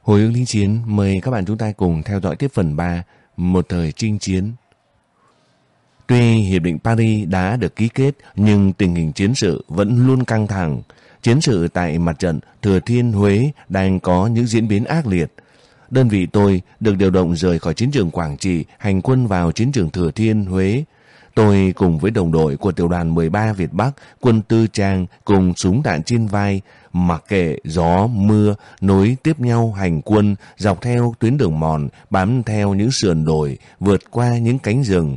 Hồi ức lính chiến, mời các bạn chúng ta cùng theo dõi tiếp phần 3, một thời chinh chiến. Tuy Hiệp định Paris đã được ký kết, nhưng tình hình chiến sự vẫn luôn căng thẳng. Chiến sự tại mặt trận Thừa Thiên Huế đang có những diễn biến ác liệt. Đơn vị tôi được điều động rời khỏi chiến trường Quảng Trị, hành quân vào chiến trường Thừa Thiên Huế. Tôi cùng với đồng đội của tiểu đoàn 13 Việt Bắc, quân tư trang cùng súng đạn trên vai, mặc kệ gió, mưa, nối tiếp nhau hành quân dọc theo tuyến đường mòn, bám theo những sườn đồi, vượt qua những cánh rừng.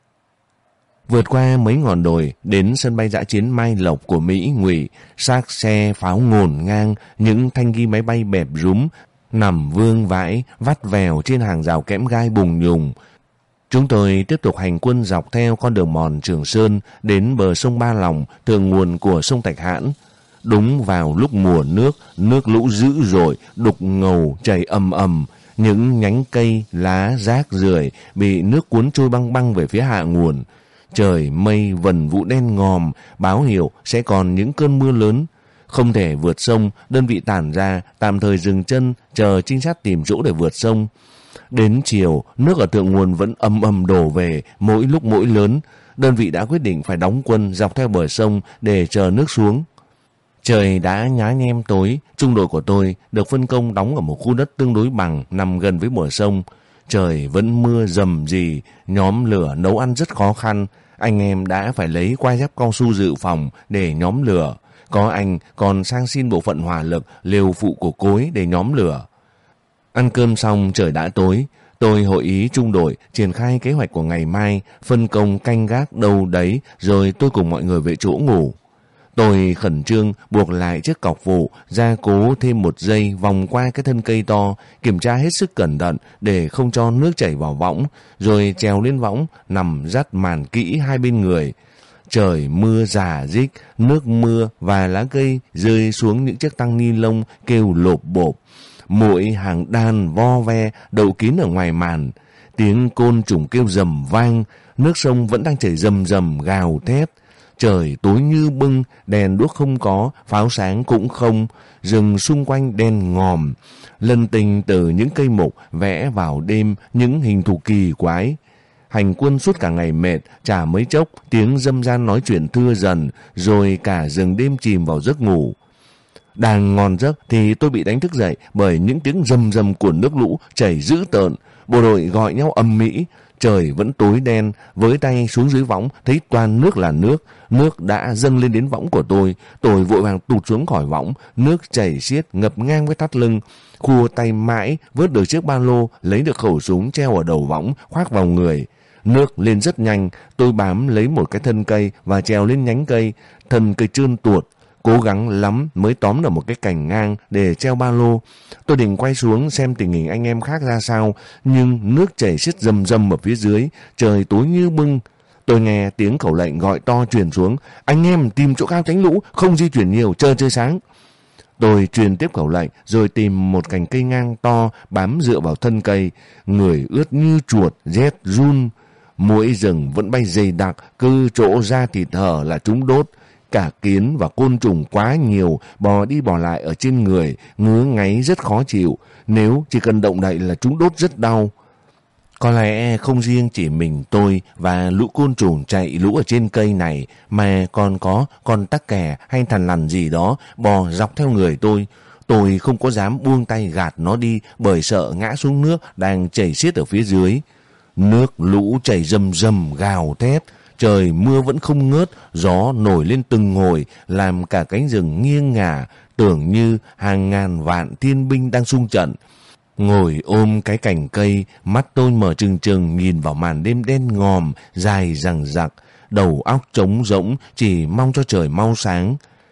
Vượt qua mấy ngọn đồi đến sân bay dã chiến Mai Lộc của Mỹ Ngụy, xác xe pháo ngổn ngang, những thanh ghi máy bay bẹp rúm nằm vương vãi vắt vèo trên hàng rào kẽm gai bùng nhùng. Chúng tôi tiếp tục hành quân dọc theo con đường mòn Trường Sơn đến bờ sông Ba Lòng, thượng nguồn của sông Thạch Hãn. Đúng vào lúc mùa nước lũ dữ dội, đục ngầu chảy ầm ầm, những nhánh cây, lá, rác rưởi bị nước cuốn trôi băng băng về phía hạ nguồn. Trời mây vần vũ đen ngòm, báo hiệu sẽ còn những cơn mưa lớn. Không thể vượt sông, đơn vị tản ra, tạm thời dừng chân, chờ trinh sát tìm chỗ để vượt sông. Đến chiều, nước ở thượng nguồn vẫn ầm ầm đổ về, mỗi lúc mỗi lớn. Đơn vị đã quyết định phải đóng quân dọc theo bờ sông để chờ nước xuống. Trời đã nhá nhem tối, trung đội của tôi được phân công đóng ở một khu đất tương đối bằng, nằm gần với bờ sông. Trời vẫn mưa rầm rì, nhóm lửa nấu ăn rất khó khăn. Anh em đã phải lấy quai dép cao su dự phòng để nhóm lửa. Có anh còn sang xin bộ phận hỏa lực, lều phụ của cối để nhóm lửa. Ăn cơm xong trời đã tối, tôi hội ý trung đội triển khai kế hoạch của ngày mai, phân công canh gác đâu đấy, rồi tôi cùng mọi người về chỗ ngủ. Tôi khẩn trương buộc lại chiếc cọc vụ, gia cố thêm một dây vòng qua cái thân cây to, kiểm tra hết sức cẩn thận để không cho nước chảy vào võng, rồi trèo lên võng, nằm dắt màn kỹ hai bên người. Trời mưa rả rích, nước mưa và lá cây rơi xuống những chiếc tang ni lông kêu lộp bộp. Muỗi hàng đàn vo ve đậu kín ở ngoài màn, tiếng côn trùng kêu rầm vang, nước sông vẫn đang chảy rầm rầm gào thét. Trời tối như bưng, đèn đuốc không có, pháo sáng cũng không, rừng xung quanh đen ngòm, lân tình từ những cây mục vẽ vào đêm những hình thù kỳ quái. Hành quân suốt cả ngày mệt, chả mấy chốc tiếng râm ran nói chuyện thưa dần, rồi cả rừng đêm chìm vào giấc ngủ. Đang ngon giấc thì tôi bị đánh thức dậy bởi những tiếng rầm rầm của nước lũ chảy dữ tợn. Bộ đội gọi nhau ầm ĩ. Trời vẫn tối đen, với tay xuống dưới võng thấy toàn nước là nước đã dâng lên đến võng của tôi. Tôi vội vàng tụt xuống khỏi võng, nước chảy xiết ngập ngang với thắt lưng. Khua tay mãi vớt được chiếc ba lô, lấy được khẩu súng treo ở đầu võng, khoác vào người. Nước lên rất nhanh, tôi bám lấy một cái thân cây và trèo lên nhánh cây, thân cây trơn tuột. Cố gắng lắm mới tóm được một cái cành ngang để treo ba lô. Tôi định quay xuống xem tình hình anh em khác ra sao, nhưng nước chảy xiết rầm rầm ở phía dưới, trời tối như bưng. Tôi nghe tiếng khẩu lệnh gọi to truyền xuống: anh em tìm chỗ cao tránh lũ, không di chuyển nhiều, chờ trời sáng. Tôi truyền tiếp khẩu lệnh rồi tìm một cành cây ngang to bám dựa vào thân cây, người ướt như chuột, rét run. Muỗi rừng vẫn bay dày đặc, cứ chỗ da thịt hở là chúng đốt. Cả kiến và côn trùng quá nhiều, bò đi bò lại ở trên người, ngứa ngáy rất khó chịu. Nếu chỉ cần động đậy là chúng đốt rất đau. Có lẽ không riêng chỉ mình tôi và lũ côn trùng chạy lũ ở trên cây này, mà còn có con tắc kè hay thằn lằn gì đó bò dọc theo người tôi. Tôi không có dám buông tay gạt nó đi bởi sợ ngã xuống nước đang chảy xiết ở phía dưới. Nước lũ chảy rầm rầm gào thét. Trời mưa vẫn không ngớt, gió nổi lên từng hồi, làm cả cánh rừng nghiêng ngả, tưởng như hàng ngàn vạn thiên binh đang xung trận. Ngồi ôm cái cành cây, mắt tôi mở trừng trừng nhìn vào màn đêm đen ngòm, dài dằng dặc, đầu óc trống rỗng, chỉ mong cho trời mau sáng.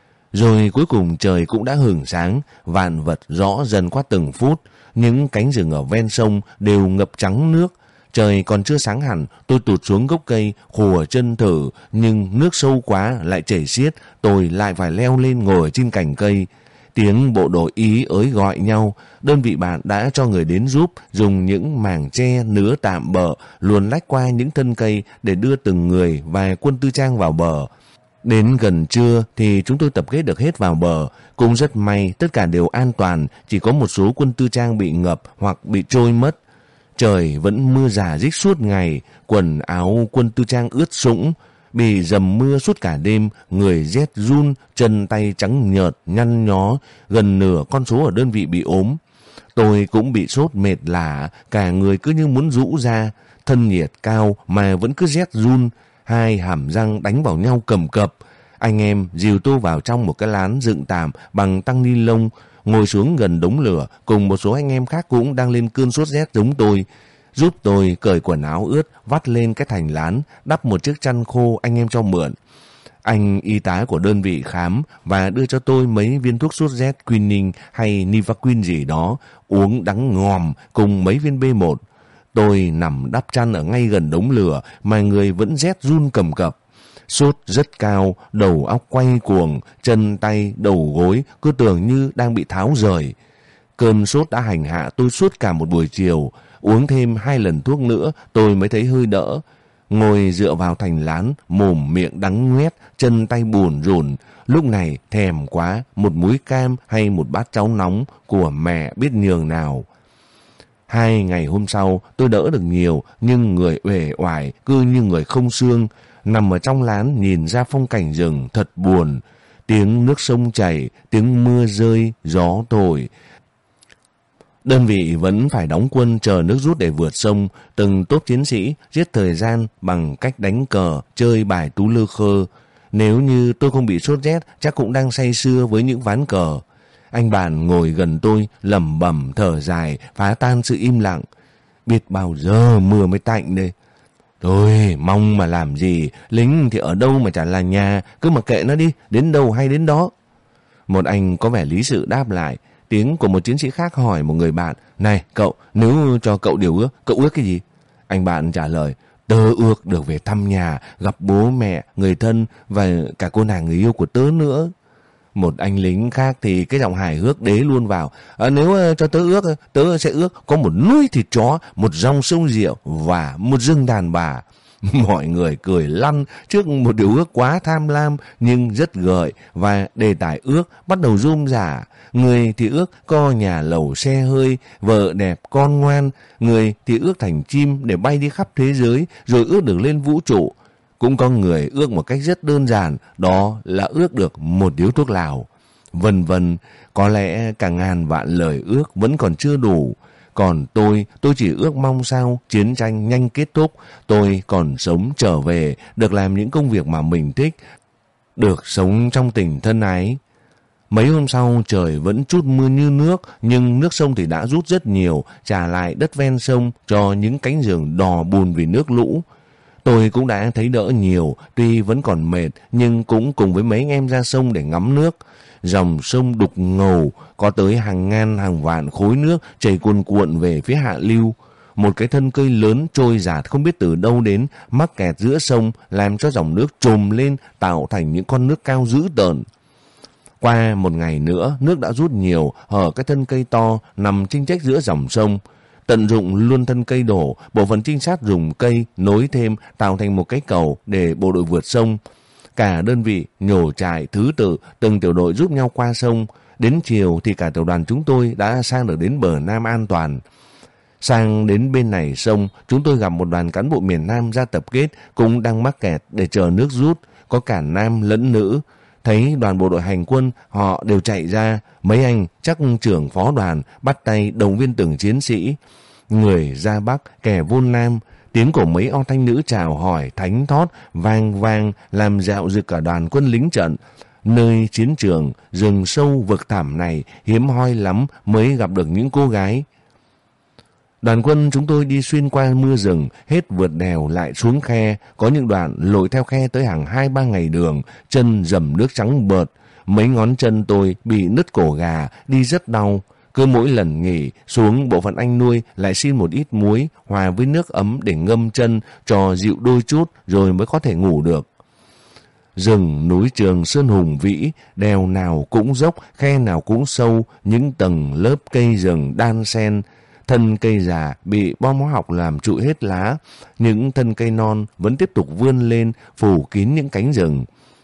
Rồi cuối cùng trời cũng đã hửng sáng, vạn vật rõ dần qua từng phút, những cánh rừng ở ven sông đều ngập trắng nước. Trời còn chưa sáng hẳn, tôi tụt xuống gốc cây, khùa chân thử, nhưng nước sâu quá lại chảy xiết, tôi lại phải leo lên ngồi trên cành cây. Tiếng bộ đội Ý ới gọi nhau, đơn vị bạn đã cho người đến giúp, dùng những mảng tre nứa tạm bợ, luồn lách qua những thân cây để đưa từng người và quân tư trang vào bờ. Đến gần trưa thì chúng tôi tập kết được hết vào bờ. Cũng rất may tất cả đều an toàn, chỉ có một số quân tư trang bị ngập hoặc bị trôi mất. Trời vẫn mưa rả rích suốt ngày, quần áo quân tư trang ướt sũng. Bị dầm mưa suốt cả đêm, người rét run, chân tay trắng nhợt, nhăn nhó, gần nửa con số ở đơn vị bị ốm. Tôi cũng bị sốt mệt lả, cả người cứ như muốn rũ ra, thân nhiệt cao mà vẫn cứ rét run, hai hàm răng đánh vào nhau cầm cập. Anh em dìu tôi vào trong một cái lán dựng tạm bằng tăng ni lông, ngồi xuống gần đống lửa, cùng một số anh em khác cũng đang lên cơn sốt rét giống tôi. Giúp tôi cởi quần áo ướt, vắt lên cái thành lán, đắp một chiếc chăn khô anh em cho mượn. Anh y tá của đơn vị khám và đưa cho tôi mấy viên thuốc sốt rét Quinine hay Nivaquin gì đó, uống đắng ngòm cùng mấy viên B1. Tôi nằm đắp chăn ở ngay gần đống lửa mà người vẫn rét run cầm cập. Sốt rất cao, đầu óc quay cuồng, chân tay, đầu gối cứ tưởng như đang bị tháo rời. Cơn sốt đã hành hạ tôi suốt cả một buổi chiều. Uống thêm 2 lần thuốc nữa tôi mới thấy hơi đỡ. Ngồi dựa vào thành lán, mồm miệng đắng ngoét, chân tay buồn rùn. Lúc này thèm quá, một múi cam hay một bát cháo nóng của mẹ biết nhường nào. 2 ngày hôm sau tôi đỡ được nhiều, nhưng người uể oải cứ như người không xương. Nằm ở trong lán nhìn ra phong cảnh rừng thật buồn. Tiếng nước sông chảy, tiếng mưa rơi, gió thổi. Đơn vị vẫn phải đóng quân chờ nước rút để vượt sông. Từng tốp chiến sĩ giết thời gian bằng cách đánh cờ, chơi bài tú lơ khơ. Nếu như tôi không bị sốt rét, chắc cũng đang say sưa với những ván cờ. Anh bạn ngồi gần tôi, lẩm bẩm thở dài, phá tan sự im lặng. Biết bao giờ mưa mới tạnh đây. Thôi, mong mà làm gì, lính thì ở đâu mà chả là nhà, cứ mặc kệ nó đi, đến đâu hay đến đó. Một anh có vẻ lý sự đáp lại. Tiếng của một chiến sĩ khác hỏi một người bạn, này cậu, nếu cho cậu điều ước, cậu ước cái gì? Anh bạn trả lời, tớ ước được về thăm nhà, gặp bố mẹ, người thân và cả cô nàng người yêu của tớ nữa. Một anh lính khác thì cái giọng hài hước đế luôn vào, nếu cho tớ ước, tớ sẽ ước có một núi thịt chó, một dòng sông rượu và một rừng đàn bà. Mọi người cười lăn trước một điều ước quá tham lam nhưng rất gợi, và đề tài ước bắt đầu rôm rả. Người thì ước có nhà lầu xe hơi, vợ đẹp con ngoan. Người thì ước thành chim để bay đi khắp thế giới, rồi ước được lên vũ trụ. Cũng có người ước một cách rất đơn giản, đó là ước được một điếu thuốc lào. Vân vân, có lẽ cả ngàn vạn lời ước vẫn còn chưa đủ. Còn tôi chỉ ước mong sao chiến tranh nhanh kết thúc, tôi còn sống trở về, được làm những công việc mà mình thích, được sống trong tình thân ái. Mấy hôm sau trời vẫn trút mưa như nước, nhưng nước sông thì đã rút rất nhiều, trả lại đất ven sông cho những cánh rừng đò bùn vì nước lũ. Tôi cũng đã thấy đỡ nhiều, tuy vẫn còn mệt, nhưng cũng cùng với mấy anh em ra sông để ngắm nước. Dòng sông đục ngầu, có tới hàng ngàn hàng vạn khối nước chảy cuồn cuộn về phía hạ lưu. Một cái thân cây lớn trôi dạt không biết từ đâu đến, mắc kẹt giữa sông, làm cho dòng nước trồm lên, tạo thành những con nước cao dữ tợn. Qua một ngày nữa, nước đã rút nhiều, hở cái thân cây to nằm chênh chếch giữa dòng sông. Tận dụng luôn thân cây đổ, bộ phận trinh sát dùng cây nối thêm tạo thành một cái cầu để bộ đội vượt sông. Cả đơn vị nhổ trại thứ tự, từng tiểu đội giúp nhau qua sông. Đến chiều thì cả tiểu đoàn chúng tôi đã sang được đến bờ Nam an toàn. Sang đến bên này sông, chúng tôi gặp một đoàn cán bộ miền Nam ra tập kết, cũng đang mắc kẹt để chờ nước rút, có cả nam lẫn nữ. Thấy đoàn bộ đội hành quân, họ đều chạy ra. Mấy anh, chắc trưởng phó đoàn, bắt tay động viên từng chiến sĩ. Người ra Bắc, kẻ vô Nam. Tiếng của mấy o thanh nữ chào hỏi, thánh thót, vang vang, làm dạo rực cả đoàn quân lính trận. Nơi chiến trường, rừng sâu vực thẳm này, hiếm hoi lắm mới gặp được những cô gái. Đoàn quân chúng tôi đi xuyên qua mưa rừng, hết vượt đèo lại xuống khe, có những đoạn lội theo khe tới hàng 2-3 ngày đường, chân dầm nước trắng bợt. Mấy ngón chân tôi bị nứt cổ gà, đi rất đau. Cứ mỗi lần nghỉ, xuống bộ phận anh nuôi lại xin một ít muối, hòa với nước ấm để ngâm chân, cho dịu đôi chút rồi mới có thể ngủ được. Rừng núi Trường Sơn hùng vĩ, đèo nào cũng dốc, khe nào cũng sâu, những tầng lớp cây rừng đan xen. Thân cây già bị bom hóa học làm trụi hết lá, những thân cây non vẫn tiếp tục vươn lên, phủ kín những cánh rừng.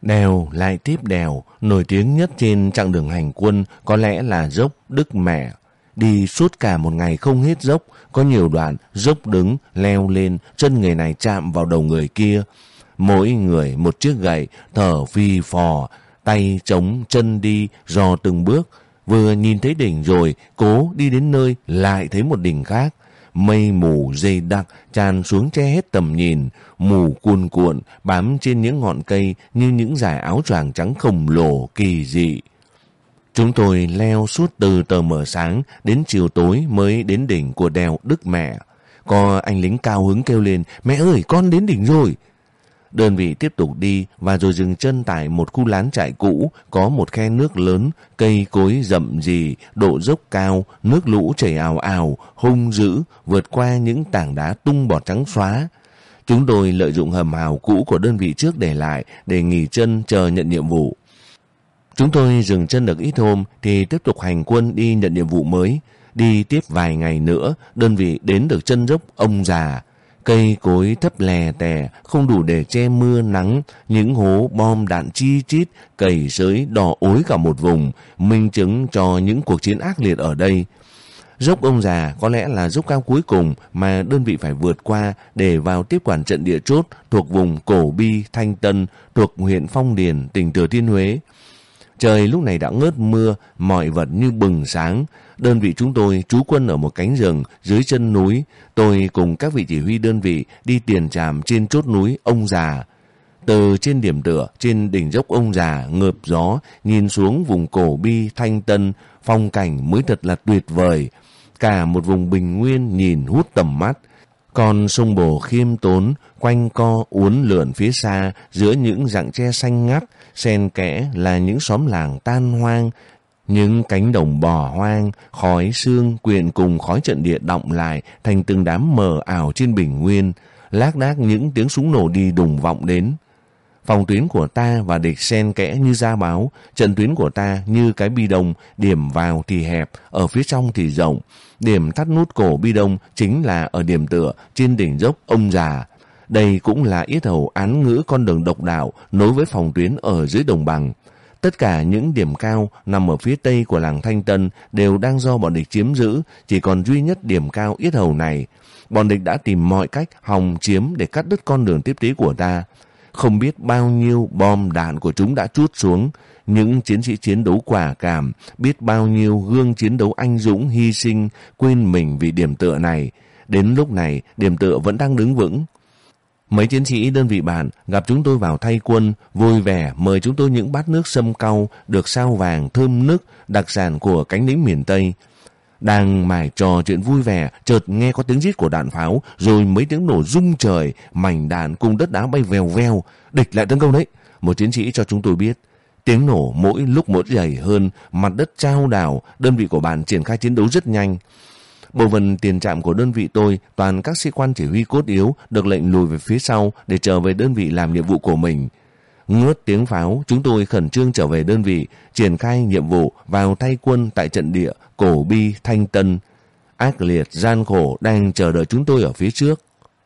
Đèo lại tiếp đèo, nổi tiếng nhất trên chặng đường hành quân có lẽ là dốc Đức Mẹ. Đi suốt cả một ngày không hết dốc, có nhiều đoạn dốc đứng, leo lên, chân người này chạm vào đầu người kia. Mỗi người một chiếc gậy, thở phì phò, tay chống chân đi, dò từng bước. Vừa nhìn thấy đỉnh rồi, cố đi đến nơi, lại thấy một đỉnh khác. Mây mù dày đặc tràn xuống che hết tầm nhìn, mù cuồn cuộn bám trên những ngọn cây như những dải áo choàng trắng khổng lồ kỳ dị. Chúng tôi leo suốt từ tờ mờ sáng đến chiều tối mới đến đỉnh của đèo Đức Mẹ. Có anh lính cao hứng kêu lên, mẹ ơi con đến đỉnh rồi. Đơn vị tiếp tục đi và rồi dừng chân tại một khu lán trại cũ, có một khe nước lớn, cây cối rậm rì, độ dốc cao, nước lũ chảy ào ào, hung dữ, vượt qua những tảng đá tung bọt trắng xóa. Chúng tôi lợi dụng hầm hào cũ của đơn vị trước để lại để nghỉ chân chờ nhận nhiệm vụ. Chúng tôi dừng chân được ít hôm thì tiếp tục hành quân đi nhận nhiệm vụ mới. Đi tiếp vài ngày nữa, đơn vị đến được chân dốc Ông Già. Cây cối thấp lè tè, không đủ để che mưa nắng, những hố bom đạn chi chít, cày xới đỏ ối cả một vùng, minh chứng cho những cuộc chiến ác liệt ở đây. Dốc Ông Già có lẽ là dốc cao cuối cùng mà đơn vị phải vượt qua để vào tiếp quản trận địa chốt thuộc vùng Cổ Bi, Thanh Tân, thuộc huyện Phong Điền, tỉnh Thừa Thiên Huế. Trời lúc này đã ngớt mưa, mọi vật như bừng sáng. Đơn vị chúng tôi trú quân ở một cánh rừng dưới chân núi. Tôi cùng các vị chỉ huy đơn vị đi tiền tràm trên chốt núi Ông Già. Từ trên điểm tựa, trên đỉnh dốc Ông Già ngợp gió, nhìn xuống vùng Cổ Bi, Thanh Tân, phong cảnh mới thật là tuyệt vời. Cả một vùng bình nguyên nhìn hút tầm mắt. Còn sông Bồ khiêm tốn, quanh co uốn lượn phía xa giữa những rặng tre xanh ngắt, xen kẽ là những xóm làng tan hoang, những cánh đồng bò hoang, khói sương quyện cùng khói trận địa đọng lại thành từng đám mờ ảo trên bình nguyên, lác đác những tiếng súng nổ đi đùng vọng đến. Phòng tuyến của ta và địch xen kẽ như da báo, trận tuyến của ta như cái bi đông, điểm vào thì hẹp, ở phía trong thì rộng. Điểm thắt nút cổ bi đông chính là ở điểm tựa trên đỉnh dốc Ông Già. Đây cũng là yết hầu án ngữ con đường độc đạo nối với phòng tuyến ở dưới đồng bằng. Tất cả những điểm cao nằm ở phía tây của làng Thanh Tân đều đang do bọn địch chiếm giữ, chỉ còn duy nhất điểm cao yết hầu này. Bọn địch đã tìm mọi cách hòng chiếm để cắt đứt con đường tiếp tế của ta. Không biết bao nhiêu bom đạn của chúng đã trút xuống, những chiến sĩ chiến đấu quả cảm, biết bao nhiêu gương chiến đấu anh dũng hy sinh, quên mình vì điểm tựa này. Đến lúc này, điểm tựa vẫn đang đứng vững. Mấy chiến sĩ đơn vị bạn gặp chúng tôi vào thay quân, vui vẻ mời chúng tôi những bát nước sâm cau được sao vàng thơm nức, đặc sản của cánh lính miền Tây. Đang mải trò chuyện vui vẻ, chợt nghe có tiếng rít của đạn pháo, rồi mấy tiếng nổ rung trời, mảnh đạn cùng đất đá bay vèo vèo. Địch lại tấn công đấy, một chiến sĩ cho chúng tôi biết. Tiếng nổ mỗi lúc một dày hơn, mặt đất chao đảo, đơn vị của bạn triển khai chiến đấu rất nhanh. Bộ phận tiền trạm của đơn vị tôi, toàn các sĩ quan chỉ huy cốt yếu được lệnh lùi về phía sau để trở về đơn vị làm nhiệm vụ của mình. Ngớt tiếng pháo, chúng tôi khẩn trương trở về đơn vị, triển khai nhiệm vụ vào thay quân tại trận địa Cổ Bi, Thanh Tân. Ác liệt, gian khổ đang chờ đợi chúng tôi ở phía trước.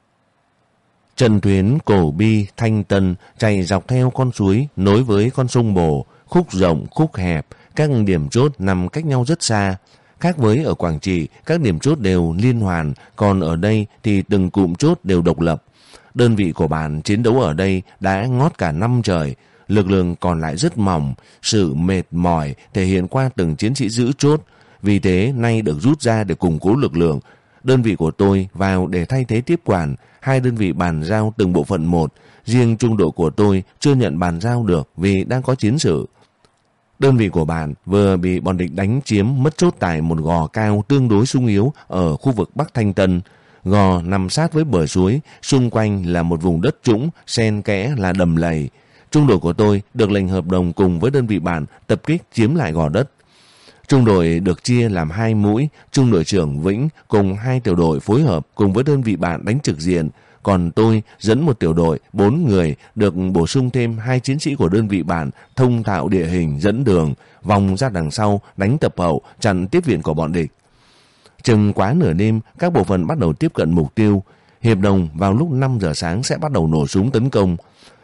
Trận tuyến Cổ Bi, Thanh Tân chạy dọc theo con suối nối với con sông Bồ, khúc rộng, khúc hẹp, các điểm chốt nằm cách nhau rất xa. Khác với ở Quảng Trị, các điểm chốt đều liên hoàn, còn ở đây thì từng cụm chốt đều độc lập. Đơn vị của bạn chiến đấu ở đây đã ngót cả năm trời, lực lượng còn lại rất mỏng, sự mệt mỏi thể hiện qua từng chiến sĩ giữ chốt, vì thế nay được rút ra để củng cố lực lượng. Đơn vị của tôi vào để thay thế tiếp quản, hai đơn vị bàn giao từng bộ phận một, riêng trung đội của tôi chưa nhận bàn giao được vì đang có chiến sự. Đơn vị của bạn vừa bị bọn địch đánh chiếm mất chốt tại một gò cao tương đối sung yếu ở khu vực Bắc Thanh Tân. Gò nằm sát với bờ suối, xung quanh là một vùng đất trũng, xen kẽ là đầm lầy. Trung đội của tôi được lệnh hợp đồng cùng với đơn vị bạn tập kích chiếm lại gò đất. Trung đội được chia làm 2 mũi, trung đội trưởng Vĩnh cùng 2 tiểu đội phối hợp cùng với đơn vị bạn đánh trực diện. Còn tôi dẫn một tiểu đội 4 người được bổ sung thêm 2 chiến sĩ của đơn vị bạn thông thạo địa hình dẫn đường, vòng ra đằng sau đánh tập hậu chặn tiếp viện của bọn địch. Chừng quá nửa đêm, các bộ phận bắt đầu tiếp cận mục tiêu. Hiệp đồng vào lúc 5 giờ sáng sẽ bắt đầu nổ súng tấn công.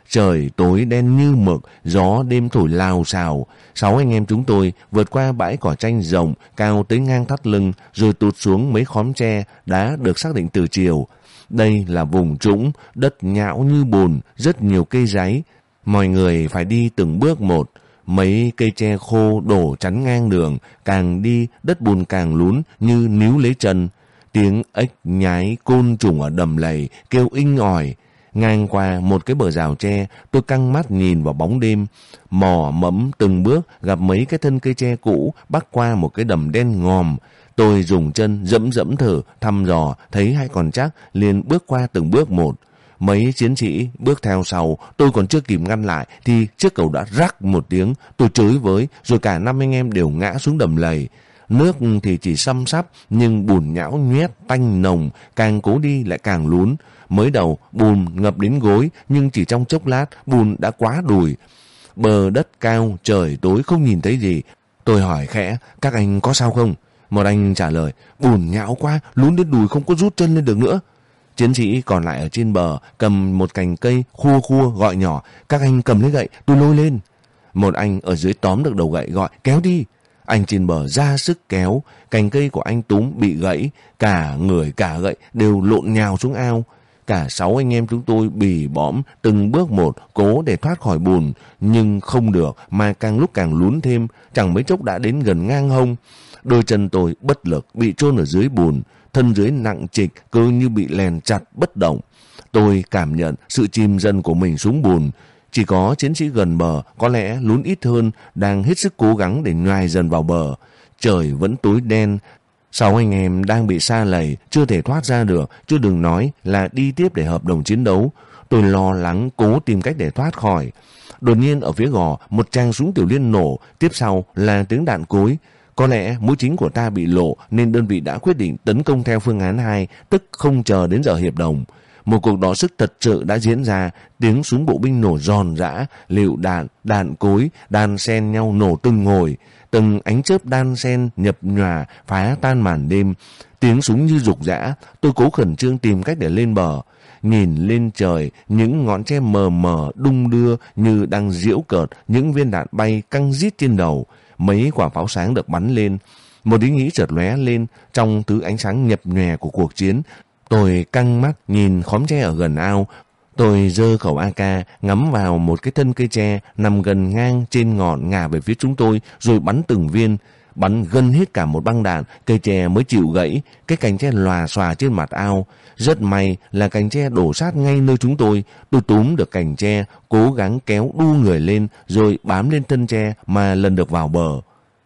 Trời tối đen như mực, gió đêm thổi lào xào. 6 anh em chúng tôi vượt qua bãi cỏ tranh rộng, cao tới ngang thắt lưng, rồi tụt xuống mấy khóm tre đã được xác định từ chiều. Đây là vùng trũng, đất nhão như bùn, rất nhiều cây ráy. Mọi người phải đi từng bước một. Mấy cây tre khô đổ chắn ngang đường, càng đi đất bùn càng lún như níu lấy chân. Tiếng ếch nhái côn trùng ở đầm lầy kêu inh ỏi. Ngang qua một cái bờ rào tre, tôi căng mắt nhìn vào bóng đêm. Mò mẫm từng bước gặp mấy cái thân cây tre cũ bắc qua một cái đầm đen ngòm. Tôi dùng chân dẫm dẫm thử, thăm dò, thấy hay còn chắc, liền bước qua từng bước một. Mấy chiến sĩ bước theo sau, tôi còn chưa kịp ngăn lại thì chiếc cầu đã rắc một tiếng, tôi chới với, rồi cả 5 anh em đều ngã xuống đầm lầy. Nước thì chỉ xăm xắp, nhưng bùn nhão nhoét, tanh nồng, càng cố đi lại càng lún. Mới đầu bùn ngập đến gối, nhưng chỉ trong chốc lát bùn đã quá đùi. Bờ đất cao, trời tối không nhìn thấy gì. Tôi hỏi khẽ, các anh có sao không? Một anh trả lời, bùn nhão quá, lún đến đùi không có rút chân lên được nữa. Chiến sĩ còn lại ở trên bờ cầm một cành cây khua khua gọi nhỏ, các anh cầm lấy gậy, tôi lôi lên. Một anh ở dưới tóm được đầu gậy gọi, kéo đi. Anh trên bờ ra sức kéo, cành cây của anh túm bị gãy, cả người cả gậy đều lộn nhào xuống ao. Cả 6 anh em chúng tôi bì bõm từng bước một cố để thoát khỏi bùn, nhưng không được mà càng lúc càng lún thêm, chẳng mấy chốc đã đến gần ngang hông. Đôi chân tôi bất lực bị chôn ở dưới bùn, thân dưới nặng trịch cứ như bị lèn chặt bất động. Tôi cảm nhận sự chìm dần của mình xuống bùn. Chỉ có chiến sĩ gần bờ, có lẽ lún ít hơn, đang hết sức cố gắng để nhoài dần vào bờ. Trời vẫn tối đen. 6 anh em đang bị sa lầy, chưa thể thoát ra được, chứ đừng nói là đi tiếp để hợp đồng chiến đấu. Tôi lo lắng cố tìm cách để thoát khỏi. Đột nhiên ở phía gò, một tràng súng tiểu liên nổ, tiếp sau là tiếng đạn cối. Có lẽ mũi chính của ta bị lộ nên đơn vị đã quyết định tấn công theo phương án 2, tức không chờ đến giờ hiệp đồng. Một cuộc đọ sức thật sự đã diễn ra, tiếng súng bộ binh nổ giòn giã, lựu đạn, đạn cối, đan xen nhau nổ từng ngồi, từng ánh chớp đan xen nhập nhòa phá tan màn đêm. Tiếng súng như rục rã, tôi cố khẩn trương tìm cách để lên bờ. Nhìn lên trời, những ngọn tre mờ mờ đung đưa như đang giễu cợt, những viên đạn bay căng rít trên đầu. Mấy quả pháo sáng được bắn lên. Một ý nghĩ chợt lóe lên trong thứ ánh sáng nhập nhòe của cuộc chiến. Tôi căng mắt nhìn khóm tre ở gần ao. Tôi giơ khẩu AK ngắm vào một cái thân cây tre nằm gần ngang trên ngọn ngả về phía chúng tôi, rồi bắn từng viên. Bắn gần hết cả một băng đạn, cây tre mới chịu gãy, cái cành tre lòa xòa trên mặt ao. Rất may là cành tre đổ sát ngay nơi chúng tôi. Tôi túm được cành tre, cố gắng kéo đu người lên, rồi bám lên thân tre mà lần được vào bờ.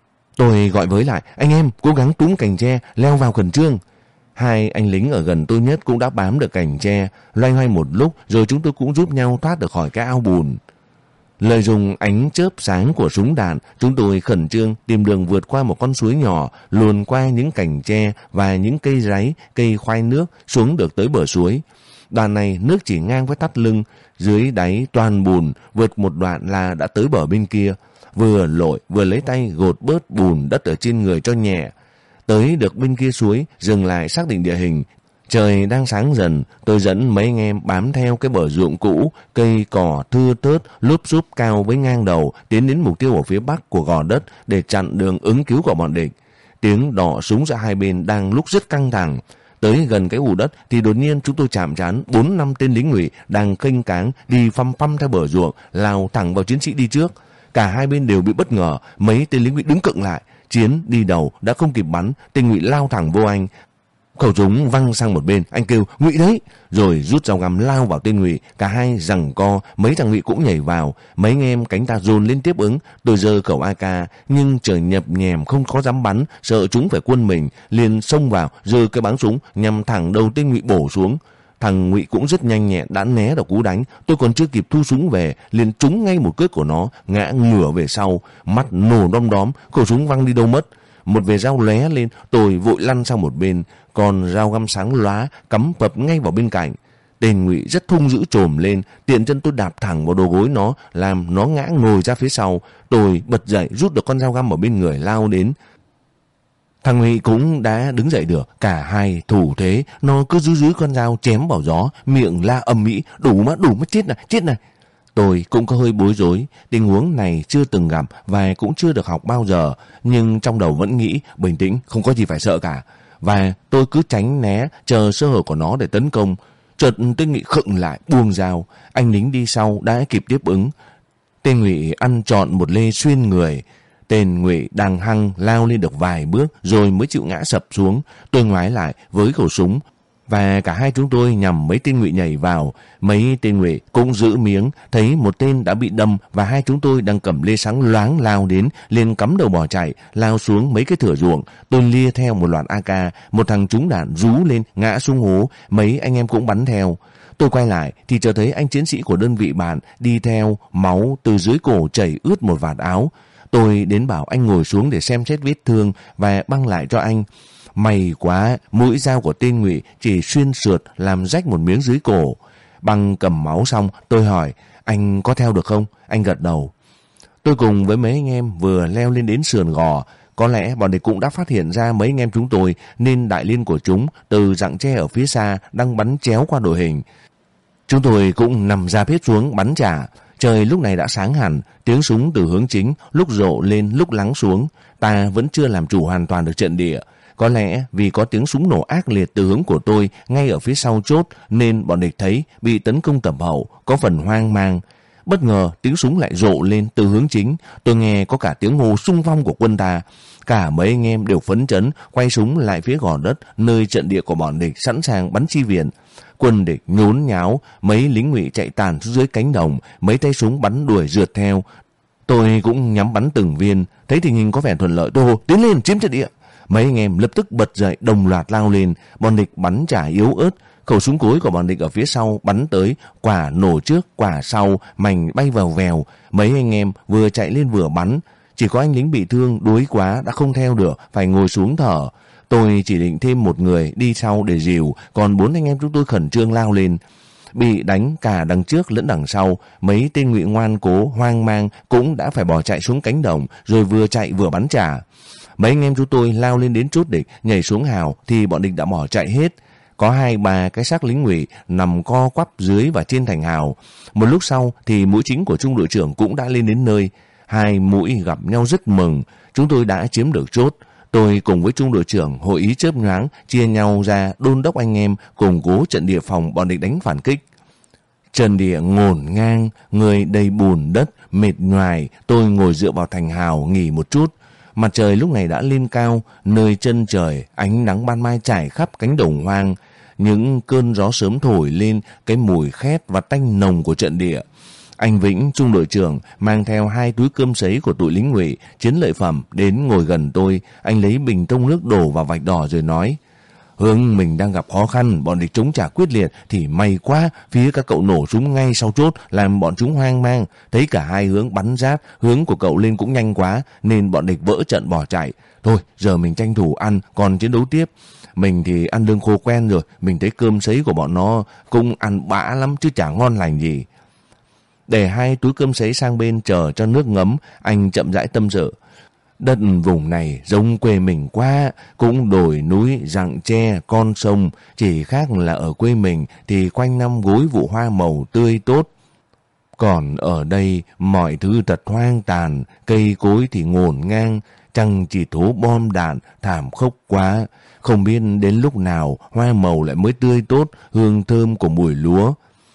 Tôi gọi với lại, anh em cố gắng túm cành tre, leo vào khẩn trương. 2 anh lính ở gần tôi nhất cũng đã bám được cành tre, loay hoay một lúc rồi chúng tôi cũng giúp nhau thoát được khỏi cái ao bùn. Lợi dụng ánh chớp sáng của súng đạn, chúng tôi khẩn trương tìm đường vượt qua một con suối nhỏ, luồn qua những cành tre và những cây ráy, cây khoai nước xuống được tới bờ suối. Đoạn này nước chỉ ngang với thắt lưng, dưới đáy toàn bùn, vượt một đoạn là đã tới bờ bên kia. Vừa lội vừa lấy tay gột bớt bùn đất ở trên người cho nhẹ. Tới được bên kia suối, dừng lại xác định địa hình. Trời đang sáng dần, tôi dẫn mấy anh em bám theo cái bờ ruộng cũ, cây cỏ thưa thớt, lúp xúp cao với ngang đầu, tiến đến mục tiêu ở phía bắc của gò đất để chặn đường ứng cứu của bọn địch. Tiếng đỏ súng giữa hai bên đang lúc rất căng thẳng. Tới gần cái ù đất thì đột nhiên chúng tôi chạm trán 4-5 tên lính Ngụy đang khênh cáng đi phăm phăm theo bờ ruộng, lao thẳng vào chiến sĩ đi trước. Cả hai bên đều bị bất ngờ, mấy tên lính Ngụy đứng cựng lại. Chiến đi đầu đã không kịp bắn, tên Ngụy lao thẳng vô anh. Khẩu súng văng sang một bên, anh kêu Ngụy đấy, rồi rút dao găm lao vào tên Ngụy. Cả hai giằng co, mấy thằng Ngụy cũng nhảy vào. Mấy anh em cánh ta dồn lên tiếp ứng. Tôi giơ khẩu AK, nhưng trời nhập nhèm không có dám bắn, sợ chúng phải quân mình, liền xông vào giơ cái báng súng nhằm thẳng đầu tên Ngụy bổ xuống. Thằng Ngụy cũng rất nhanh nhẹn đã né được cú đánh. Tôi còn chưa kịp thu súng về, liền trúng ngay một cước của nó, ngã ngửa về sau, mắt nổ đom đóm, khẩu súng văng đi đâu mất. Một vệt dao lóe lên, tôi vội lăn sang một bên, còn dao găm sáng lóa cắm phập ngay vào bên cạnh. Tên Ngụy rất hung dữ trồm lên, tiện chân tôi đạp thẳng vào đầu gối nó, làm nó ngã ngồi ra phía sau. Tôi bật dậy rút được con dao găm ở bên người lao đến. Thằng Ngụy cũng đã đứng dậy được, cả hai thủ thế, nó cứ giữ con dao chém vào gió, miệng la ầm ĩ, đủ mà chết này. Tôi cũng có hơi bối rối, tình huống này chưa từng gặp và cũng chưa được học bao giờ, nhưng trong đầu vẫn nghĩ bình tĩnh, không có gì phải sợ cả. Và tôi cứ tránh né, chờ sơ hở của nó để tấn công. Chợt tôi nghĩ khựng lại, buông dao. Anh lính đi sau đã kịp tiếp ứng. Tên Ngụy ăn trọn một lê xuyên người. Tên Ngụy đang hăng lao lên được vài bước rồi mới chịu ngã sập xuống. Tôi ngoái lại với khẩu súng và cả hai chúng tôi nhằm mấy tên Ngụy nhảy vào. Mấy tên Ngụy cũng giữ miếng, thấy một tên đã bị đâm và hai chúng tôi đang cầm lê sáng loáng lao đến, liền cắm đầu bỏ chạy, lao xuống mấy cái thửa ruộng. Tôi lia theo một loạt AK, một thằng trúng đạn rú lên ngã xuống hố, mấy anh em cũng bắn theo. Tôi quay lại thì chờ thấy anh chiến sĩ của đơn vị bạn đi theo, máu từ dưới cổ chảy ướt một vạt áo. Tôi đến bảo anh ngồi xuống để xem xét vết thương và băng lại cho anh. May quá, mũi dao của tên Ngụy chỉ xuyên sượt làm rách một miếng dưới cổ. Băng cầm máu xong, tôi hỏi, anh có theo được không? Anh gật đầu. Tôi cùng với mấy anh em vừa leo lên đến sườn gò. Có lẽ bọn địch cũng đã phát hiện ra mấy anh em chúng tôi, nên đại liên của chúng từ rặng tre ở phía xa đang bắn chéo qua đội hình. Chúng tôi cũng nằm ra hết xuống bắn trả. Trời lúc này đã sáng hẳn, tiếng súng từ hướng chính lúc rộ lên lúc lắng xuống. Ta vẫn chưa làm chủ hoàn toàn được trận địa. Có lẽ vì có tiếng súng nổ ác liệt từ hướng của tôi ngay ở phía sau chốt nên bọn địch thấy bị tấn công tầm hậu, có phần hoang mang. Bất ngờ tiếng súng lại rộ lên từ hướng chính. Tôi nghe có cả tiếng hô xung phong của quân ta. Cả mấy anh em đều phấn chấn quay súng lại phía gò đất nơi trận địa của bọn địch sẵn sàng bắn chi viện. Quân địch nhốn nháo, mấy lính Ngụy chạy tàn xuống dưới cánh đồng, mấy tay súng bắn đuổi rượt theo. Tôi cũng nhắm bắn từng viên, thấy tình hình có vẻ thuận lợi, tôi hô tiến lên chiếm trận địa. Mấy anh em lập tức bật dậy đồng loạt lao lên, bọn địch bắn trả yếu ớt. Khẩu súng cối của bọn địch ở phía sau bắn tới, quả nổ trước, quả sau, mảnh bay vào vèo. Mấy anh em vừa chạy lên vừa bắn. Chỉ có anh lính bị thương đuối quá đã không theo được, phải ngồi xuống thở. Tôi chỉ định thêm một người đi sau để dìu, còn 4 anh em chúng tôi khẩn trương lao lên. Bị đánh cả đằng trước lẫn đằng sau, mấy tên Ngụy ngoan cố, hoang mang cũng đã phải bỏ chạy xuống cánh đồng, rồi vừa chạy vừa bắn trả. Mấy anh em chúng tôi lao lên đến chốt địch, nhảy xuống hào thì bọn địch đã bỏ chạy hết. Có 2-3 cái xác lính Ngụy nằm co quắp dưới và trên thành hào. Một lúc sau thì mũi chính của trung đội trưởng cũng đã lên đến nơi. Hai mũi gặp nhau rất mừng, chúng tôi đã chiếm được chốt. Tôi cùng với trung đội trưởng hội ý chớp nhoáng chia nhau ra đôn đốc anh em củng cố trận địa phòng bọn địch đánh phản kích. Trần địa ngổn ngang, người đầy bùn đất, mệt nhoài. Tôi ngồi dựa vào thành hào nghỉ một chút. Mặt trời lúc này đã lên cao, nơi chân trời ánh nắng ban mai trải khắp cánh đồng hoang. Những cơn gió sớm thổi lên cái mùi khét và tanh nồng của trận địa. Anh Vĩnh, trung đội trưởng, mang theo 2 túi cơm sấy của tụi lính Ngụy, chiến lợi phẩm, đến ngồi gần tôi. Anh lấy bình tông nước đổ vào vạch đỏ rồi nói, hướng mình đang gặp khó khăn, bọn địch chống trả quyết liệt, thì may quá, phía các cậu nổ súng ngay sau chốt, làm bọn chúng hoang mang. Thấy cả hai hướng bắn rát, hướng của cậu lên cũng nhanh quá, nên bọn địch vỡ trận bỏ chạy. Thôi, giờ mình tranh thủ ăn, còn chiến đấu tiếp. Mình thì ăn lương khô quen rồi, mình thấy cơm sấy của bọn nó cũng ăn bã lắm chứ chả ngon lành gì. Để 2 túi cơm sấy sang bên chờ cho nước ngấm, anh chậm rãi tâm sự. Đất vùng này giống quê mình quá, cũng đồi núi, rặng tre, con sông. Chỉ khác là ở quê mình thì quanh năm gối vụ hoa màu tươi tốt. Còn ở đây mọi thứ thật hoang tàn, cây cối thì ngổn ngang, chẳng chỉ thố bom đạn, thảm khốc quá. Không biết đến lúc nào hoa màu lại mới tươi tốt, hương thơm của mùi lúa.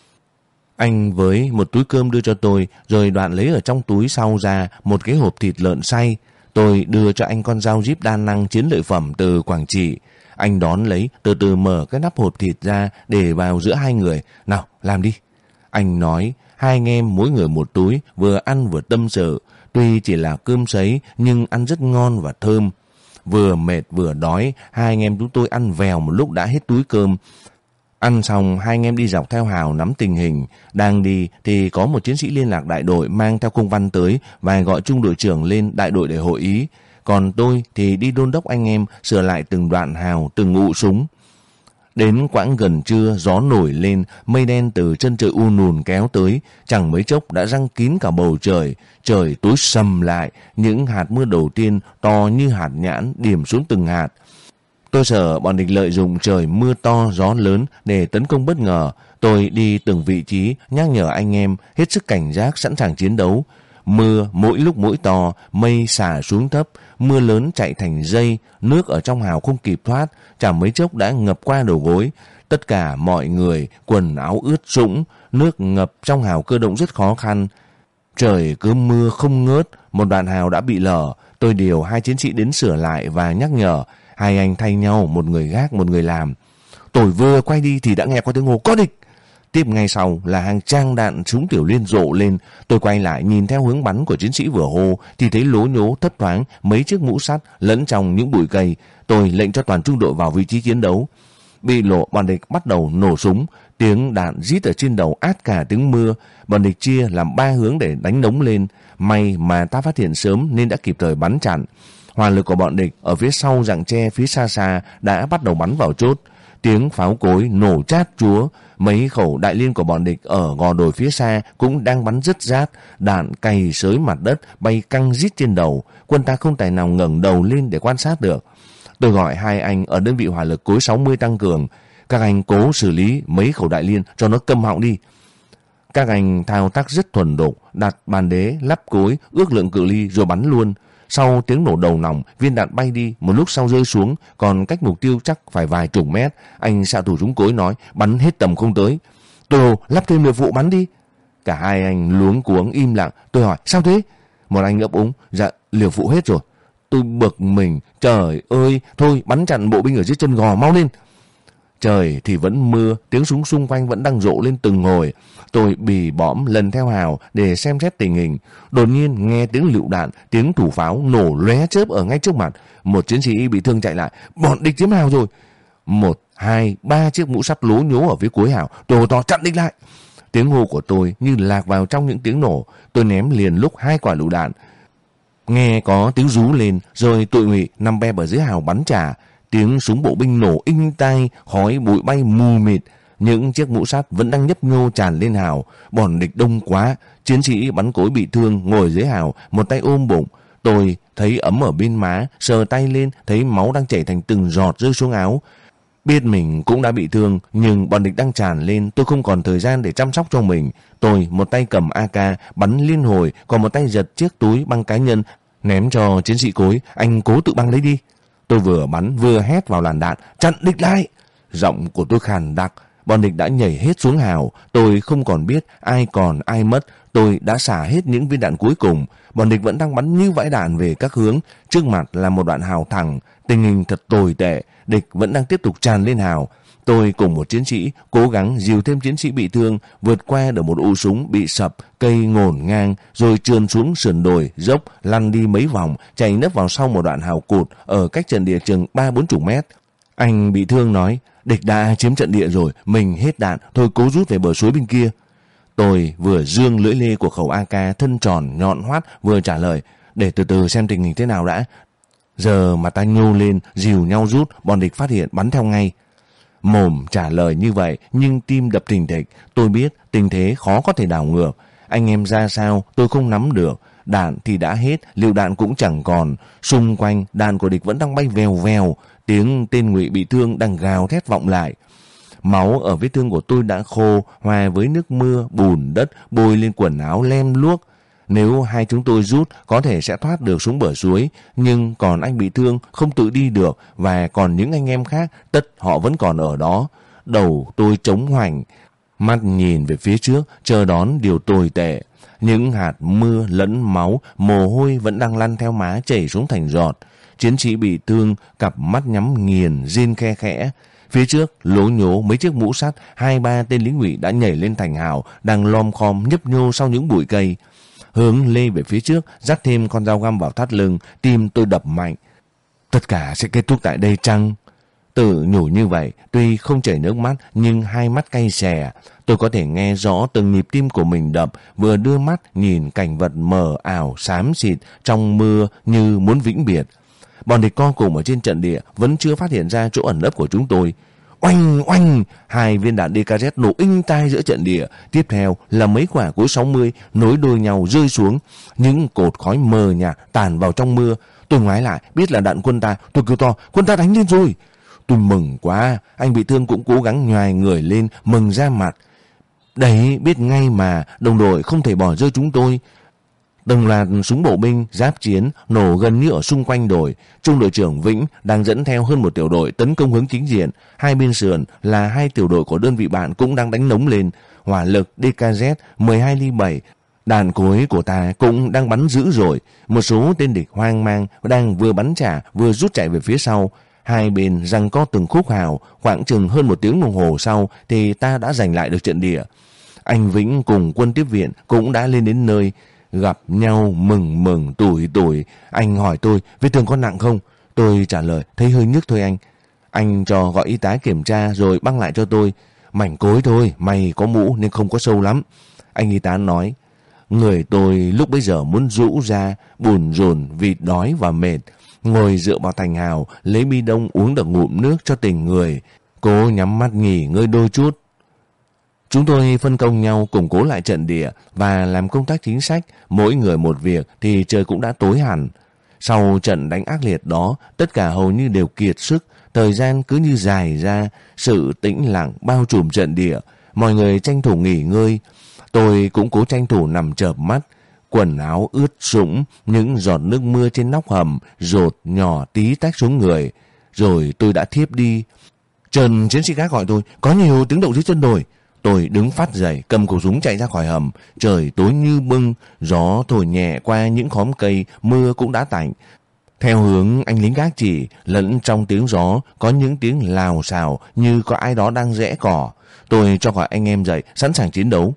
Anh với một túi cơm đưa cho tôi, rồi đoạn lấy ở trong túi sau ra một cái hộp thịt lợn xay. Tôi đưa cho anh con dao jeep đa năng chiến lợi phẩm từ Quảng Trị. Anh đón lấy, từ từ mở cái nắp hộp thịt ra để vào giữa hai người. Nào, làm đi. Anh nói, hai anh em mỗi người một túi, vừa ăn vừa tâm sự. Tuy chỉ là cơm sấy, nhưng ăn rất ngon và thơm. Vừa mệt vừa đói, hai anh em chúng tôi ăn vèo một lúc đã hết túi cơm. Ăn xong, hai anh em đi dọc theo hào nắm tình hình. Đang đi thì có một chiến sĩ liên lạc đại đội mang theo công văn tới và gọi trung đội trưởng lên đại đội để hội ý. Còn tôi thì đi đôn đốc anh em sửa lại từng đoạn hào, từng ụ súng. Đến quãng gần trưa, gió nổi lên, mây đen từ chân trời u nùn kéo tới, chẳng mấy chốc đã răng kín cả bầu trời. Trời tối sầm lại, những hạt mưa đầu tiên to như hạt nhãn điểm xuống từng hạt. Tôi sợ bọn địch lợi dụng trời mưa to gió lớn để tấn công bất ngờ. Tôi đi từng vị trí nhắc nhở anh em hết sức cảnh giác, sẵn sàng chiến đấu. Mưa mỗi lúc mỗi to, mây xả xuống thấp, mưa lớn chạy thành dây, nước ở trong hào không kịp thoát, chẳng mấy chốc đã ngập qua đầu gối. Tất cả mọi người quần áo ướt sũng, nước ngập trong hào cơ động rất khó khăn. Trời cứ mưa không ngớt, một đoạn hào đã bị lở. Tôi điều 2 chiến sĩ đến sửa lại và nhắc nhở. 2 anh thay nhau, một người gác, một người làm. Tôi vừa quay đi thì đã nghe có tiếng hô có địch. Tiếp ngay sau là hàng trang đạn súng tiểu liên rộ lên. Tôi quay lại nhìn theo hướng bắn của chiến sĩ vừa hô thì thấy lố nhố thấp thoáng mấy chiếc mũ sắt lẫn trong những bụi cây. Tôi lệnh cho toàn trung đội vào vị trí chiến đấu. Bị lộ, bọn địch bắt đầu nổ súng, tiếng đạn rít ở trên đầu át cả tiếng mưa. Bọn địch chia làm 3 hướng để đánh đống lên. May mà ta phát hiện sớm nên đã kịp thời bắn chặn. Hỏa lực của bọn địch ở phía sau rặng tre phía xa xa đã bắt đầu bắn vào chốt. Tiếng pháo cối nổ chát chúa. Mấy khẩu đại liên của bọn địch ở gò đồi phía xa cũng đang bắn rứt rát. Đạn cày xới mặt đất bay căng rít trên đầu. Quân ta không tài nào ngẩng đầu lên để quan sát được. Tôi gọi 2 anh ở đơn vị hỏa lực cối 60 tăng cường. Các anh cố xử lý mấy khẩu đại liên cho nó câm họng đi. Các anh thao tác rất thuần thục, đặt bàn đế, lắp cối, ước lượng cự ly rồi bắn luôn. Sau tiếng nổ đầu nòng, viên đạn bay đi, một lúc sau rơi xuống, còn cách mục tiêu chắc phải vài chục mét. Anh xạ thủ súng cối nói, bắn hết tầm không tới. Tôi lắp thêm liều phụ bắn đi. Cả 2 anh luống cuống im lặng. Tôi hỏi, sao thế? Một anh ấp úng, dạ liều phụ hết rồi. Tôi bực mình, trời ơi, thôi bắn chặn bộ binh ở dưới chân gò, mau lên. Trời thì vẫn mưa, tiếng súng xung quanh vẫn đang rộ lên từng hồi. Tôi bì bõm lần theo hào để xem xét tình hình. Đột nhiên nghe tiếng lựu đạn, tiếng thủ pháo nổ lóe chớp ở ngay trước mặt. Một chiến sĩ bị thương chạy lại, bọn địch chiếm hào rồi. 1, 2, 3 chiếc mũ sắt lố nhố ở phía cuối hào. Tôi hô to chặn địch lại. Tiếng hô của tôi như lạc vào trong những tiếng nổ. Tôi ném liền lúc 2 quả lựu đạn. Nghe có tiếng rú lên, rồi tụi Ngụy nằm bẹp ở dưới hào bắn trả. Tiếng súng bộ binh nổ inh tai, khói bụi bay mù mịt. Những chiếc mũ sắt vẫn đang nhấp nhô tràn lên hào. Bọn địch đông quá. Chiến sĩ bắn cối bị thương ngồi dưới hào, một tay ôm bụng. Tôi thấy ấm ở bên má, sờ tay lên thấy máu đang chảy thành từng giọt rơi xuống áo. Biết mình cũng đã bị thương, nhưng bọn địch đang tràn lên, tôi không còn thời gian để chăm sóc cho mình. Tôi một tay cầm AK bắn liên hồi, còn một tay giật chiếc túi băng cá nhân ném cho chiến sĩ cối. Anh cố tự băng lấy đi. Tôi vừa bắn vừa hét vào làn đạn, chặn địch lại. Giọng của tôi khàn đặc. Bọn địch đã nhảy hết xuống hào. Tôi không còn biết ai còn ai mất. Tôi đã xả hết những viên đạn cuối cùng. Bọn địch vẫn đang bắn như vãi đạn về các hướng. Trước mặt là một đoạn hào thẳng. Tình hình thật tồi tệ. Địch vẫn đang tiếp tục tràn lên hào. Tôi cùng một chiến sĩ cố gắng dìu thêm chiến sĩ bị thương, vượt qua được một ụ súng bị sập, cây ngổn ngang, rồi trườn xuống sườn đồi dốc, lăn đi mấy vòng, chạy nấp vào sau một đoạn hào cụt ở cách trận địa chừng 30-40 mét. Anh bị thương nói, địch đã chiếm trận địa rồi, mình hết đạn, thôi cố rút về bờ suối bên kia. Tôi vừa dương lưỡi lê của khẩu AK thân tròn nhọn hoắt vừa trả lời, để từ từ xem tình hình thế nào đã. Giờ mà ta nhô lên, dìu nhau rút, bọn địch phát hiện bắn theo ngay. Mồm trả lời như vậy nhưng tim đập thình thịch. Tôi biết tình thế khó có thể đảo ngược. Anh em ra sao tôi không nắm được. Đạn thì đã hết, lựu đạn cũng chẳng còn. Xung quanh đạn của địch vẫn đang bay vèo vèo. Tiếng tên Ngụy bị thương đang gào thét vọng lại. Máu ở vết thương của tôi đã khô, hòa với nước mưa, bùn đất bôi lên quần áo lem luốc. Nếu hai chúng tôi rút có thể sẽ thoát được xuống bờ suối, nhưng còn anh bị thương không tự đi được và còn những anh em khác tất họ vẫn còn ở đó. Đầu tôi trống hoành, mắt nhìn về phía trước chờ đón điều tồi tệ. Những hạt mưa lẫn máu, mồ hôi vẫn đang lăn theo má chảy xuống thành giọt. Chiến sĩ bị thương, cặp mắt nhắm nghiền, rên khe khẽ. Phía trước lố nhố mấy chiếc mũ sắt, 2-3 tên lính Ngụy đã nhảy lên thành hào, đang lom khom nhấp nhô sau những bụi cây. Hướng lê về phía trước, dắt thêm con dao găm vào thắt lưng, tim tôi đập mạnh. Tất cả sẽ kết thúc tại đây chăng? Tự nhủ như vậy, tuy không chảy nước mắt nhưng hai mắt cay xè. Tôi có thể nghe rõ từng nhịp tim của mình đập, vừa đưa mắt nhìn cảnh vật mờ ảo xám xịt trong mưa như muốn vĩnh biệt. Bọn địch co cùng ở trên trận địa vẫn chưa phát hiện ra chỗ ẩn nấp của chúng tôi. Oanh oanh, 2 viên đạn DKZ nổ inh tai giữa trận địa. Tiếp theo là mấy quả cối 60 nối đuôi nhau rơi xuống. Những cột khói mờ nhạt tàn vào trong mưa. Tôi ngoái lại biết là đạn quân ta. Tôi kêu to, quân ta đánh lên rồi. Tôi mừng quá, anh bị thương cũng cố gắng nhoài người lên, mừng ra mặt. Đấy, biết ngay mà, đồng đội không thể bỏ rơi chúng tôi. Từng loạt súng bộ binh, giáp chiến nổ gần như ở xung quanh đồi. Trung đội trưởng Vĩnh đang dẫn theo hơn một tiểu đội tấn công hướng chính diện. Hai bên sườn là hai tiểu đội của đơn vị bạn cũng đang đánh nống lên. Hỏa lực DKZ 12 ly 7, đạn cối của ta cũng đang bắn dữ rồi. Một số tên địch hoang mang đang vừa bắn trả vừa rút chạy về phía sau. Hai bên giằng co từng khúc hào. Khoảng chừng hơn một tiếng đồng hồ sau thì ta đã giành lại được trận địa. Anh Vĩnh cùng quân tiếp viện cũng đã lên đến nơi. Gặp nhau mừng mừng tủi tủi. Anh hỏi tôi vết thương có nặng không? Tôi trả lời thấy hơi nhức thôi anh. Anh cho gọi y tá kiểm tra rồi băng lại cho tôi. Mảnh cối thôi, mày có mũ nên không có sâu lắm. Anh y tá nói. Người tôi lúc bấy giờ muốn rũ ra, buồn rồn vì đói và mệt. Ngồi dựa vào thành hào, lấy bi đông uống được ngụm nước cho tỉnh người. Cố nhắm mắt nghỉ ngơi đôi chút. Chúng tôi phân công nhau củng cố lại trận địa và làm công tác chính sách, mỗi người một việc thì trời cũng đã tối hẳn. Sau trận đánh ác liệt đó, tất cả hầu như đều kiệt sức, thời gian cứ như dài ra, sự tĩnh lặng bao trùm trận địa, mọi người tranh thủ nghỉ ngơi. Tôi cũng cố tranh thủ nằm chợp mắt, quần áo ướt sũng, những giọt nước mưa trên nóc hầm rột nhỏ tí tách xuống người, rồi tôi đã thiếp đi. Trần chiến sĩ gác gọi tôi, có nhiều tiếng động dưới chân đồi. Tôi đứng phát dậy, cầm khẩu súng chạy ra khỏi hầm. Trời tối như bưng, gió thổi nhẹ qua những khóm cây, mưa cũng đã tạnh. Theo hướng anh lính gác chỉ, lẫn trong tiếng gió có những tiếng lào xào như có ai đó đang rẽ cỏ. Tôi cho gọi anh em dậy, sẵn sàng chiến đấu.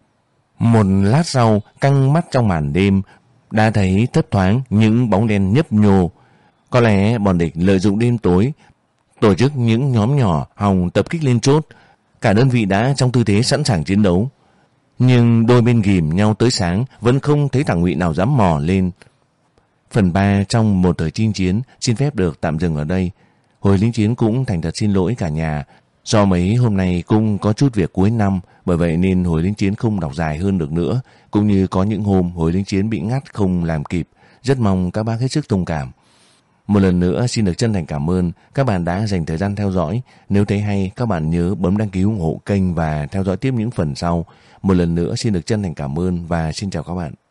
Một lát sau, căng mắt trong màn đêm, đã thấy thấp thoáng những bóng đen nhấp nhô. Có lẽ bọn địch lợi dụng đêm tối, tổ chức những nhóm nhỏ hòng tập kích lên chốt. Cả đơn vị đã trong tư thế sẵn sàng chiến đấu. Nhưng đôi bên ghìm nhau tới sáng, vẫn không thấy thằng Ngụy nào dám mò lên. Phần 3 trong một thời chinh chiến xin phép được tạm dừng ở đây. Hồi lính chiến cũng thành thật xin lỗi cả nhà. Do mấy hôm nay cũng có chút việc cuối năm, bởi vậy nên hồi lính chiến không đọc dài hơn được nữa. Cũng như có những hôm hồi lính chiến bị ngắt không làm kịp. Rất mong các bác hết sức thông cảm. Một lần nữa xin được chân thành cảm ơn các bạn đã dành thời gian theo dõi. Nếu thấy hay, các bạn nhớ bấm đăng ký ủng hộ kênh và theo dõi tiếp những phần sau. Một lần nữa xin được chân thành cảm ơn và xin chào các bạn.